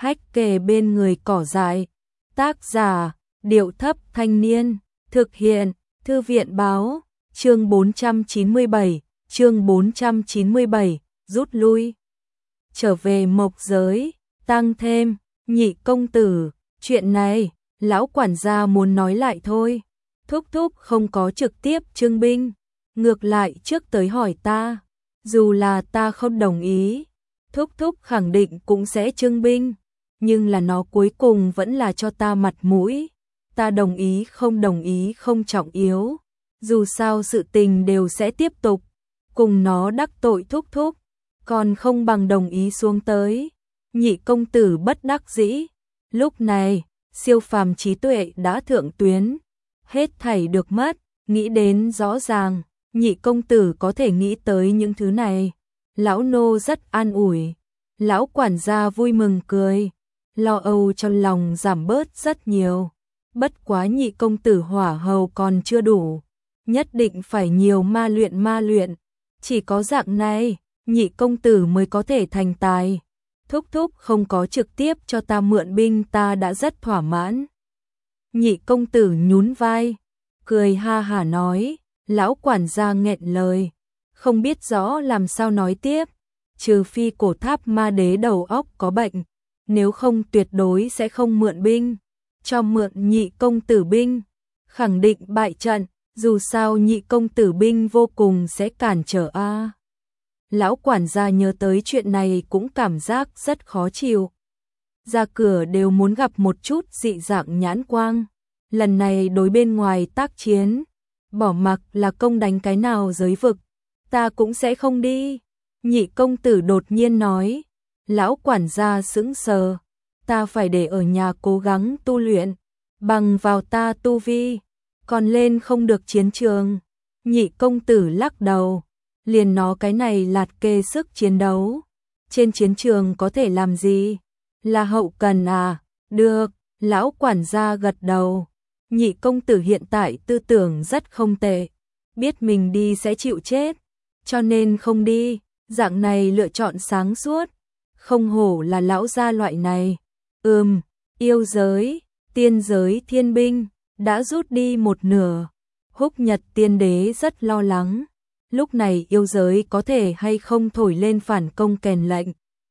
hách kề bên người cỏ dại. Tác giả, Điệu Thấp Thanh Niên. Thực hiện, Thư viện Báo. Chương 497, rút lui. Trở về mộc giới, tăng thêm, Nhị công tử, chuyện này, lão quản gia muốn nói lại thôi. Thúc thúc không có trực tiếp trưng binh, ngược lại trước tới hỏi ta, dù là ta không đồng ý, thúc thúc khẳng định cũng sẽ trưng binh, nhưng là nó cuối cùng vẫn là cho ta mặt mũi. Ta đồng ý không trọng yếu, dù sao sự tình đều sẽ tiếp tục, cùng nó đắc tội thúc thúc, còn không bằng đồng ý xuống tới. Nhị công tử bất đắc dĩ, lúc này, siêu phàm trí tuệ đã thượng tuyến, hết thảy được mất, nghĩ đến rõ ràng, nhị công tử có thể nghĩ tới những thứ này. Lão nô rất an ủi, lão quản gia vui mừng cười, lo âu trong lòng giảm bớt rất nhiều. Bất quá nhị công tử hỏa hầu còn chưa đủ, nhất định phải nhiều ma luyện, chỉ có dạng này, nhị công tử mới có thể thành tài. Thúc thúc không có trực tiếp cho ta mượn binh ta đã rất thỏa mãn. Nhị công tử nhún vai, cười ha hả nói, lão quản gia nghẹn lời, không biết rõ làm sao nói tiếp, trừ phi cổ tháp ma đế đầu óc có bệnh, nếu không tuyệt đối sẽ không mượn binh. Cho mượn nhị công tử binh, khẳng định bại trận, dù sao nhị công tử binh vô cùng sẽ cản trở a. Lão quản gia nhớ tới chuyện này cũng cảm giác rất khó chịu. Ra cửa đều muốn gặp một chút dị dạng nhãn quang, lần này đối bên ngoài tác chiến, bỏ mặc là công đánh cái nào giới vực, ta cũng sẽ không đi. Nhị công tử đột nhiên nói, lão quản gia sững sờ. Ta phải để ở nhà cố gắng tu luyện, bằng vào ta tu vi, còn lên không được chiến trường. Nhị công tử lắc đầu, liền nó cái này lạt kê sức chiến đấu, trên chiến trường có thể làm gì? Là hậu cần à? Được, lão quản gia gật đầu. Nhị công tử hiện tại tư tưởng rất không tệ, biết mình đi sẽ chịu chết, cho nên không đi, dạng này lựa chọn sáng suốt, không hổ là lão gia loại này. Yêu giới, tiên giới thiên binh, đã rút đi một nửa. Húc Nhật tiên đế rất lo lắng, lúc này yêu giới có thể hay không thổi lên phản công kèn lệnh.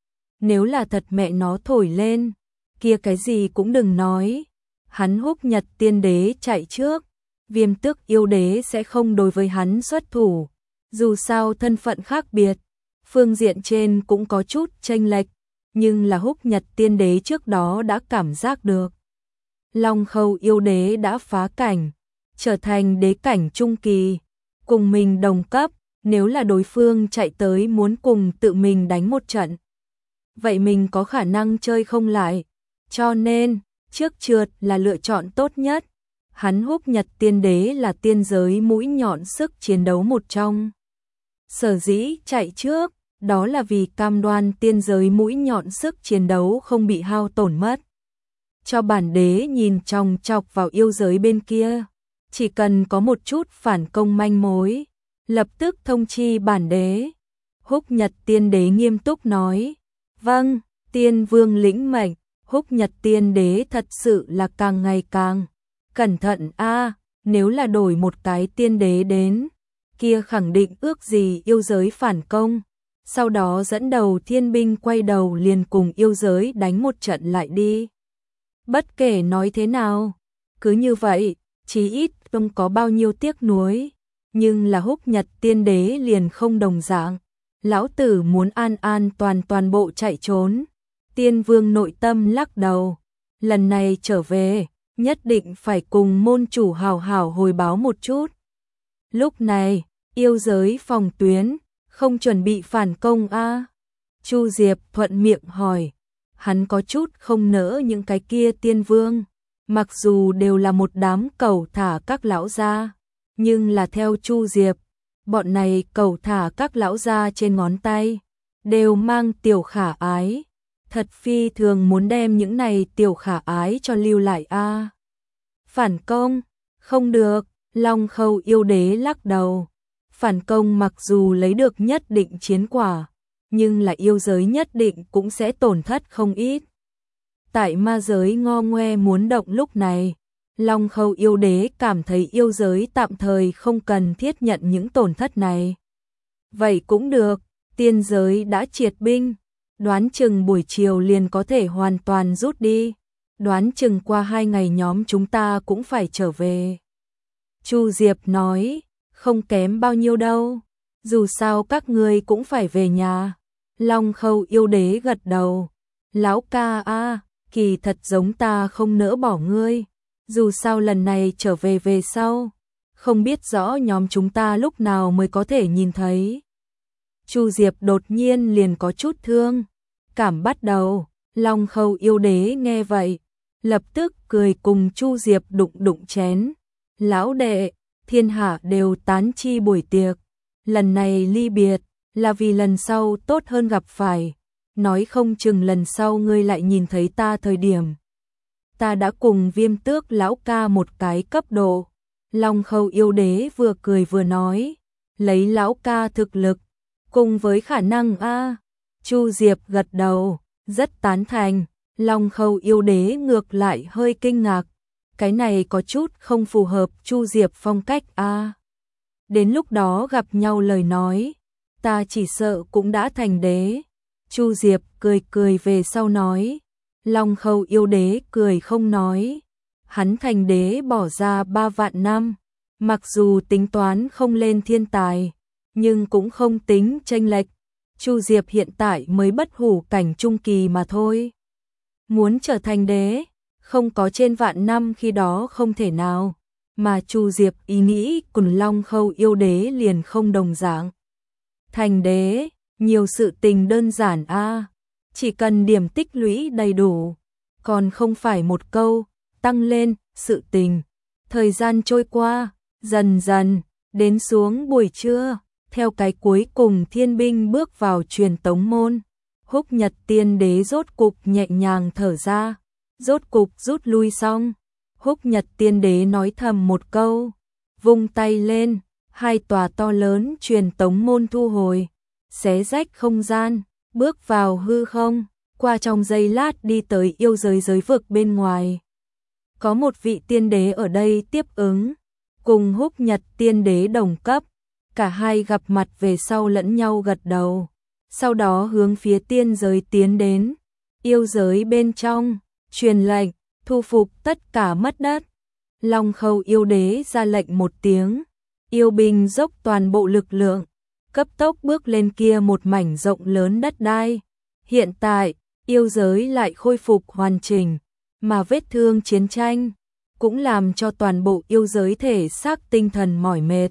Nếu là thật mẹ nó thổi lên, kia cái gì cũng đừng nói. Hắn Húc Nhật tiên đế chạy trước, Viêm Tước yêu đế sẽ không đối với hắn xuất thủ. Dù sao thân phận khác biệt, phương diện trên cũng có chút chênh lệch. Nhưng là Húc Nhật tiên đế trước đó đã cảm giác được. Long Khâu yêu đế đã phá cảnh, trở thành đế cảnh trung kỳ, cùng mình đồng cấp, nếu là đối phương chạy tới muốn cùng tự mình đánh một trận. Vậy mình có khả năng chơi không lại, cho nên, trước trượt là lựa chọn tốt nhất. Hắn Húc Nhật tiên đế là tiên giới mũi nhọn sức chiến đấu một trong. Sở dĩ chạy trước, đó là vì cam đoan tiên giới mũi nhọn sức chiến đấu không bị hao tổn mất. Cho bản đế nhìn chòng chọc vào yêu giới bên kia, chỉ cần có một chút phản công manh mối, lập tức thông chi bản đế. Húc Nhật tiên đế nghiêm túc nói, vâng, tiên vương lĩnh mệnh. Húc Nhật tiên đế thật sự là càng ngày càng cẩn thận a, nếu là đổi một cái tiên đế đến, kia khẳng định ước gì yêu giới phản công. Sau đó dẫn đầu thiên binh quay đầu liền cùng yêu giới đánh một trận lại đi. Bất kể nói thế nào, cứ như vậy, chí ít không có bao nhiêu tiếc nuối. Nhưng là Húc Nhật tiên đế liền không đồng dạng. Lão tử muốn an an toàn bộ chạy trốn. Tiên vương nội tâm lắc đầu. Lần này trở về, nhất định phải cùng môn chủ hào hào hồi báo một chút. Lúc này, yêu giới phòng tuyến, không chuẩn bị phản công a? Chu Diệp thuận miệng hỏi, hắn có chút không nỡ những cái kia tiên vương, mặc dù đều là một đám cẩu thả các lão gia, nhưng là theo Chu Diệp, bọn này cẩu thả các lão gia trên ngón tay, đều mang tiểu khả ái, thật phi thường muốn đem những này tiểu khả ái cho lưu lại a. Phản công, không được, Long Khâu yêu đế lắc đầu. Phản công mặc dù lấy được nhất định chiến quả, nhưng là yêu giới nhất định cũng sẽ tổn thất không ít. Tại ma giới ngo ngoe muốn động lúc này, Long Khâu yêu đế cảm thấy yêu giới tạm thời không cần thiết nhận những tổn thất này. Vậy cũng được, tiên giới đã triệt binh, đoán chừng buổi chiều liền có thể hoàn toàn rút đi, đoán chừng qua 2 ngày nhóm chúng ta cũng phải trở về. Chu Diệp nói, không kém bao nhiêu đâu, dù sao các ngươi cũng phải về nhà. Long Khâu yêu đế gật đầu, lão ca a, kỳ thật giống ta không nỡ bỏ ngươi, dù sao lần này trở về về sau, không biết rõ nhóm chúng ta lúc nào mới có thể nhìn thấy. Chu Diệp đột nhiên liền có chút thương cảm bắt đầu. Long Khâu yêu đế nghe vậy, lập tức cười cùng Chu Diệp đụng đụng chén. Lão đệ, thiên hạ đều tán chi buổi tiệc, lần này ly biệt là vì lần sau tốt hơn gặp phải, nói không chừng lần sau ngươi lại nhìn thấy ta thời điểm ta đã cùng Viêm Tước lão ca một cái cấp độ. Long Khâu yêu đế vừa cười vừa nói, lấy lão ca thực lực cùng với khả năng a. Chu Diệp gật đầu, rất tán thành. Long Khâu yêu đế ngược lại hơi kinh ngạc, cái này có chút không phù hợp Chu Diệp phong cách a. Đến lúc đó gặp nhau lời nói, ta chỉ sợ cũng đã thành đế. Chu Diệp cười cười về sau nói. Long Khâu yêu đế cười không nói, hắn thành đế bỏ ra 3 vạn năm, mặc dù tính toán không lên thiên tài, nhưng cũng không tính chênh lệch. Chu Diệp hiện tại mới bất hủ cảnh trung kỳ mà thôi. Muốn trở thành đế, không có trên vạn năm khi đó không thể nào, mà Chu Diệp ý nghĩ cùng Long Khâu yêu đế liền không đồng dạng. Thành đế, nhiều sự tình đơn giản a, chỉ cần điểm tích lũy đầy đủ, còn không phải một câu, tăng lên, sự tình. Thời gian trôi qua, dần dần, đến xuống buổi trưa, theo cái cuối cùng thiên binh bước vào truyền tống môn. Húc Nhật Tiên Đế rốt cục nhẹ nhàng thở ra, rốt cục rút lui xong. Húc Nhật Tiên Đế nói thầm một câu, vung tay lên, 2 tòa to lớn truyền tống môn thu hồi, xé rách không gian, bước vào hư không, qua trong giây lát đi tới yêu giới giới vực bên ngoài. Có một vị tiên đế ở đây tiếp ứng, cùng Húc Nhật Tiên Đế đồng cấp, cả hai gặp mặt về sau lẫn nhau gật đầu, sau đó hướng phía tiên giới tiến đến. Yêu giới bên trong, truyền lệnh, thu phục tất cả mất đất. Long Khâu yêu đế ra lệnh một tiếng, yêu binh dốc toàn bộ lực lượng, cấp tốc bước lên kia một mảnh rộng lớn đất đai. Hiện tại, yêu giới lại khôi phục hoàn chỉnh, mà vết thương chiến tranh cũng làm cho toàn bộ yêu giới thể xác tinh thần mỏi mệt.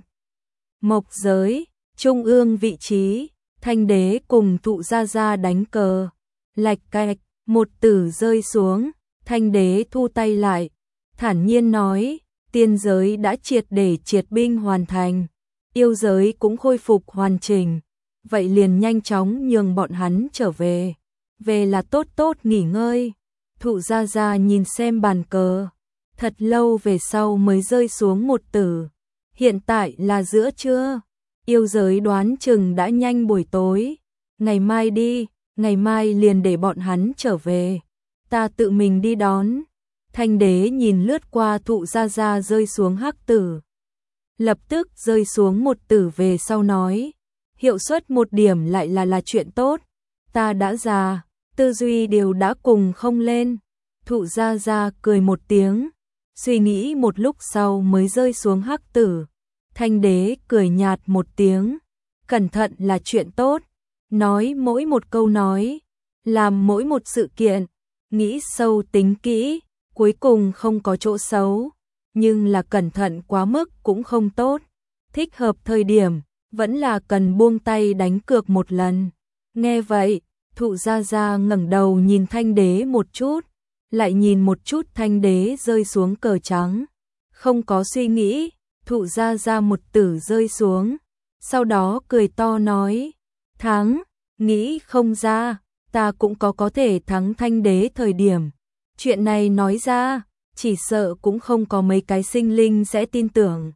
Mộc giới, trung ương vị trí, Thanh đế cùng Thụ Gia Gia đánh cờ, lạch cạch, một tử rơi xuống, Thanh đế thu tay lại, thản nhiên nói, tiên giới đã triệt để triệt binh hoàn thành, yêu giới cũng khôi phục hoàn chỉnh, vậy liền nhanh chóng nhường bọn hắn trở về, về là tốt tốt nghỉ ngơi. Thụ Gia Gia nhìn xem bàn cờ, thật lâu về sau mới rơi xuống một tử, hiện tại là giữa trưa, yêu giới đoán chừng đã nhanh buổi tối, ngày mai đi, ngày mai liền để bọn hắn trở về, ta tự mình đi đón. Thanh đế nhìn lướt qua Thụ Gia Gia rơi xuống hắc tử, lập tức rơi xuống một tử về sau nói, hiệu suất một điểm lại là chuyện tốt, ta đã già, tư duy đều đã cùng không lên. Thụ Gia Gia cười một tiếng, suy nghĩ một lúc sau mới rơi xuống hắc tử. Thanh đế cười nhạt một tiếng, cẩn thận là chuyện tốt, nói mỗi một câu nói, làm mỗi một sự kiện, nghĩ sâu tính kỹ, cuối cùng không có chỗ xấu, nhưng là cẩn thận quá mức cũng không tốt, thích hợp thời điểm, vẫn là cần buông tay đánh cược một lần. Nghe vậy, Thụ Gia Gia ngẩng đầu nhìn Thanh đế một chút, lại nhìn một chút Thanh đế rơi xuống cờ trắng, không có suy nghĩ. Thụ Gia Gia một tử rơi xuống, sau đó cười to nói, thắng, nghĩ không ra, ta cũng có thể thắng Thanh đế thời điểm. Chuyện này nói ra, chỉ sợ cũng không có mấy cái sinh linh sẽ tin tưởng.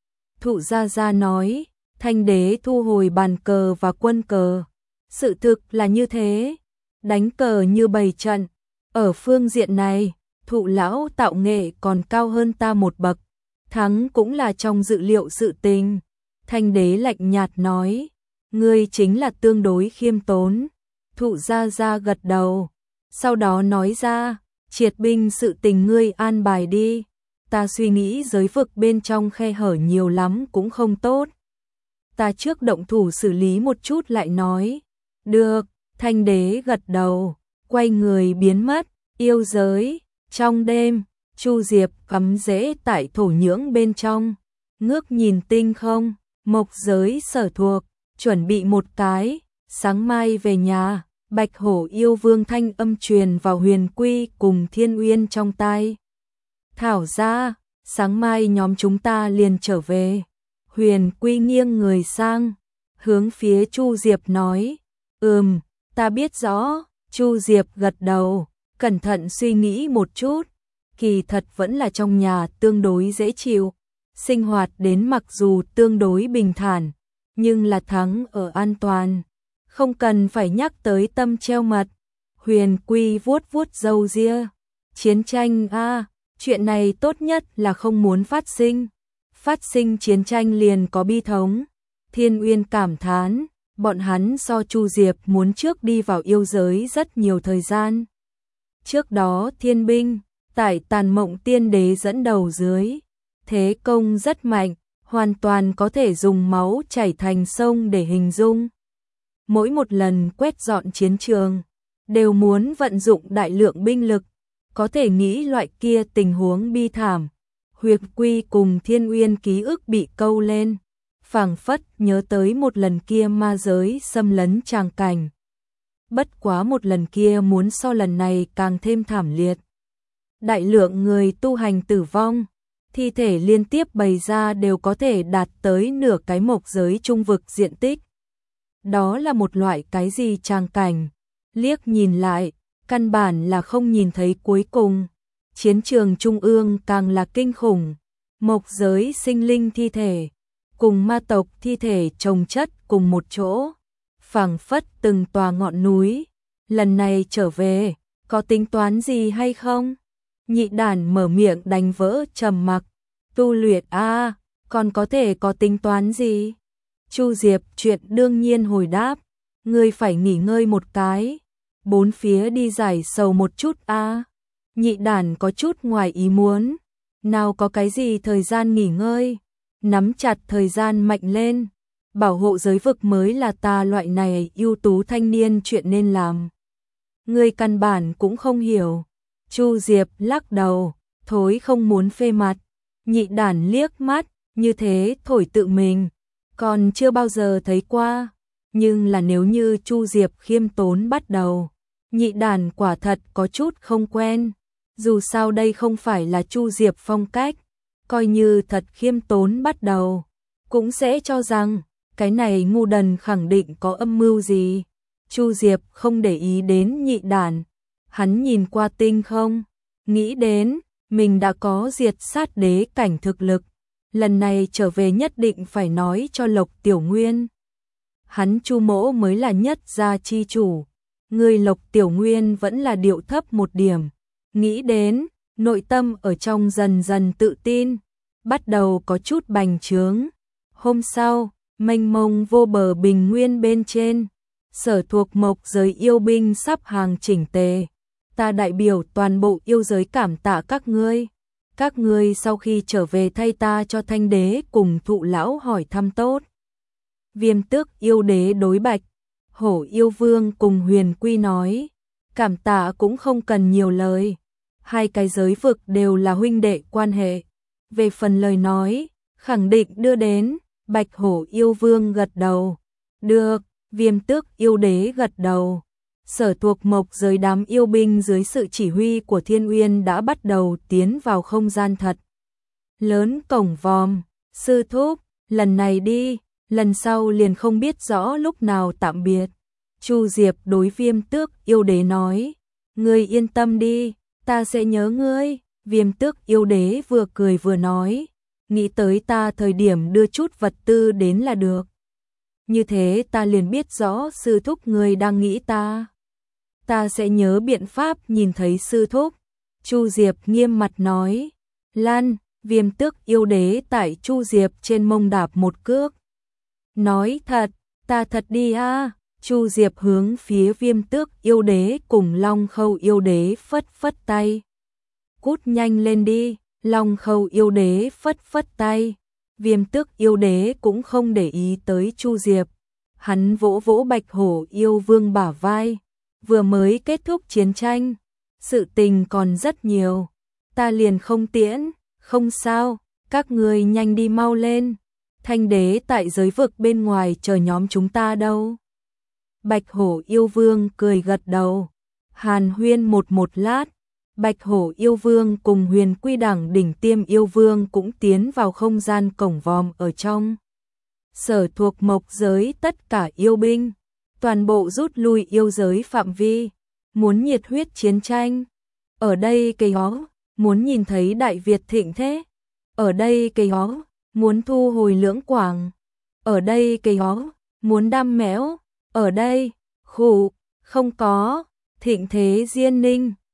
Thụ Gia Gia nói, Thanh đế thu hồi bàn cờ và quân cờ, sự thực là như thế, đánh cờ như bày trận, Ở phương diện này, Thụ lão tạo nghệ còn cao hơn ta một bậc, thắng cũng là trong dự liệu sự tình. Thanh đế lạnh nhạt nói, ngươi chính là tương đối khiêm tốn. Thụ gia gật đầu, sau đó nói ra, triệt binh sự tình ngươi an bài đi, ta suy nghĩ giới vực bên trong khe hở nhiều lắm cũng không tốt. Ta trước động thủ xử lý một chút lại nói. Được, Thanh đế gật đầu, quay người biến mất, yêu giới. Trong đêm, Chu Diệp cắm rễ tại thổ nhưỡng bên trong, ngước nhìn tinh không, mộc giới sở thuộc, chuẩn bị một cái, sáng mai về nhà. Bạch hổ yêu vương thanh âm truyền vào Huyền Quy cùng Thiên Uyên trong tai. Thảo ra, sáng mai nhóm chúng ta liền trở về. Huyền Quy nghiêng người sang, hướng phía Chu Diệp nói, ta biết rõ. Chu Diệp gật đầu, cẩn thận suy nghĩ một chút, kỳ thật vẫn là trong nhà tương đối dễ chịu, sinh hoạt đến mặc dù tương đối bình thản, nhưng là thắng ở an toàn, không cần phải nhắc tới tâm treo mật. Huyền Quy vuốt vuốt râu ria, chiến tranh chuyện này tốt nhất là không muốn phát sinh chiến tranh liền có bi thống. Thiên Uyên cảm thán, bọn hắn so Chu Diệp muốn trước đi vào yêu giới rất nhiều thời gian. Trước đó thiên binh, tại Tàn Mộng Tiên Đế dẫn đầu dưới, thế công rất mạnh, hoàn toàn có thể dùng máu chảy thành sông để hình dung. Mỗi một lần quét dọn chiến trường, đều muốn vận dụng đại lượng binh lực, có thể nghĩ loại kia tình huống bi thảm. Huyền Quy cùng Thiên Uyên ký ức bị câu lên, phảng phất nhớ tới một lần kia ma giới xâm lấn tràng cảnh. Bất quá một lần kia muốn so lần này càng thêm thảm liệt. Đại lượng người tu hành tử vong, thi thể liên tiếp bày ra đều có thể đạt tới nửa cái mộc giới trung vực diện tích. Đó là một loại cái gì tràng cảnh, liếc nhìn lại, căn bản là không nhìn thấy cuối cùng. Chiến trường trung ương càng là kinh khủng, mộc giới sinh linh thi thể, cùng ma tộc thi thể chồng chất cùng một chỗ, phảng phất từng tòa ngọn núi. Lần này trở về, có tính toán gì hay không? Nhị đàn mở miệng đánh vỡ trầm mặc, tu luyện còn có thể có tính toán gì? Chu Diệp chuyện đương nhiên hồi đáp, ngươi phải nghỉ ngơi một cái, bốn phía đi giải sầu một chút Nhị đàn có chút ngoài ý muốn, nào có cái gì thời gian nghỉ ngơi, nắm chặt thời gian mạnh lên, bảo hộ giới vực mới là ta loại này ưu tú thanh niên chuyện nên làm. Ngươi căn bản cũng không hiểu. Chu Diệp lắc đầu, thối không muốn phê mặt. Nhị đàn liếc mắt, như thế thổi tự mình, còn chưa bao giờ thấy qua. Nhưng là nếu như Chu Diệp khiêm tốn bắt đầu, nhị đàn quả thật có chút không quen. Dù sao đây không phải là Chu Diệp phong cách, coi như thật khiêm tốn bắt đầu, cũng sẽ cho rằng cái này ngu đần khẳng định có âm mưu gì. Chu Diệp không để ý đến nhị đàn, hắn nhìn qua tinh không, nghĩ đến mình đã có diệt sát đế cảnh thực lực, lần này trở về nhất định phải nói cho Lộc Tiểu Nguyên. Hắn Chu mỗ mới là nhất gia chi chủ, người Lộc Tiểu Nguyên vẫn là điệu thấp một điểm. Nghĩ đến, nội tâm ở trong dần dần tự tin, bắt đầu có chút bành trướng. Hôm sau, mênh mông vô bờ bình nguyên bên trên, sở thuộc mộc giới yêu binh sắp hàng chỉnh tề. Ta đại biểu toàn bộ yêu giới cảm tạ các ngươi. Các ngươi sau khi trở về thay ta cho Thanh đế cùng Thụ lão hỏi thăm tốt. Viêm Tước yêu đế đối Bạch Hổ yêu vương cùng Huyền Quy nói, cảm tạ cũng không cần nhiều lời, hai cái giới vực đều là huynh đệ quan hệ. Về phần lời nói, khẳng định đưa đến. Bạch Hổ yêu vương gật đầu. Được. Viêm Tước yêu đế gật đầu. Sở thuộc mộc giới đám yêu binh dưới sự chỉ huy của Thiên Uyên đã bắt đầu tiến vào không gian thật lớn cổng vòm. Sư thúc, lần này đi, lần sau liền không biết rõ lúc nào tạm biệt. Chu Diệp đối Viêm Tước yêu đế nói, ngươi yên tâm đi, ta sẽ nhớ ngươi. Viêm Tước yêu đế vừa cười vừa nói, nghĩ tới ta thời điểm đưa chút vật tư đến là được. Như thế ta liền biết rõ sư thúc ngươi đang nghĩ ta. ta sẽ nhớ biện pháp nhìn thấy sư thúc. Chu Diệp nghiêm mặt nói. Lan, Viêm Tước Yêu Đế tại Chu Diệp trên mông đạp một cước. Nói thật, ta thật đi a. Chu Diệp hướng phía Viêm Tước Yêu Đế cùng Long Khâu Yêu Đế phất phất tay. Cút nhanh lên đi, Long Khâu Yêu Đế phất phất tay. Viêm Tước Yêu Đế cũng không để ý tới Chu Diệp. Hắn vỗ vỗ Bạch Hổ Yêu Vương bả vai. Vừa mới kết thúc chiến tranh, sự tình còn rất nhiều. Ta liền không tiễn, không sao, các người nhanh đi mau lên. Thanh đế tại giới vực bên ngoài chờ nhóm chúng ta đâu. Bạch Hổ Yêu Vương cười gật đầu. Hàn huyên một lát, Bạch Hổ Yêu Vương cùng Huyền Quy Đẳng đỉnh tiêm yêu vương cũng tiến vào không gian cổng vòm ở trong. Sở thuộc mộc giới tất cả yêu binh, toàn bộ rút lui yêu giới phạm vi, muốn nhiệt huyết chiến tranh. Ở đây cây hó, muốn nhìn thấy Đại Việt thịnh thế. Ở đây cây hó, muốn thu hồi Lưỡng Quảng. Ở đây cây hó, muốn đam mẽo. Ở đây, khủ, không có, thịnh thế Diên Ninh.